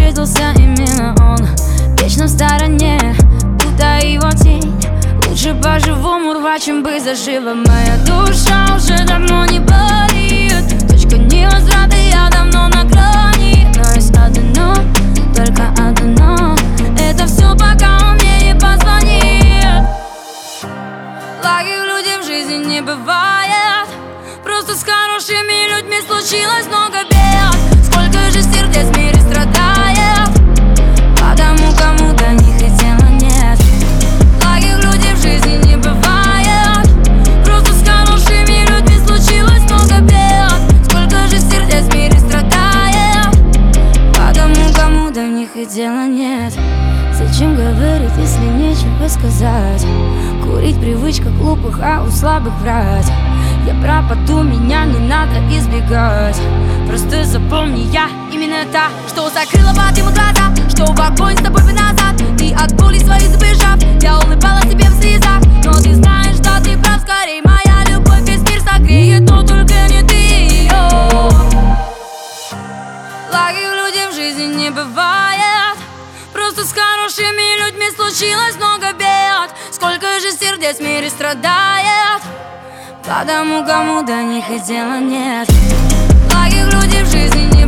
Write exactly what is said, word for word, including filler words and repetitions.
встретился именно он, вечно в стороне, будто его тень. Лучше по-живому рвать, чем бы зажила. Моя душа уже давно не болит, точка невозврата, я давно на грани. Но есть одно, только одно, это все, пока он мне не позвонит. Плохих людей в жизни не бывает, просто с хорошими людьми случилось много бед. Сколько же сердец в мире страдает, потому кому до них и дела нет. Плохих людей в жизни не бывает, просто с хорошими людьми случилось много бед. Сколько же сердец в мире страдает, потому кому до них и дела нет. Зачем говорить, если нечего сказать? Курить привычка глупых, а у слабых врать. Я пропаду, меня не надо избегать. Просто запомни, я именно та, что закрыла под ему глаза, что в огонь с тобой бы назад. Ты от боли своей забежав, я улыбалась тебе в слезах. Но ты знаешь, что ты прав, скорее моя любовь весь мир согреет, но только не ты ее. Плохих людей в жизни не бывает, просто с хорошими людьми случилось много бед. Сколько же сердец в мире страдает, потому кому до них и дела нет. Плохих людей в жизни не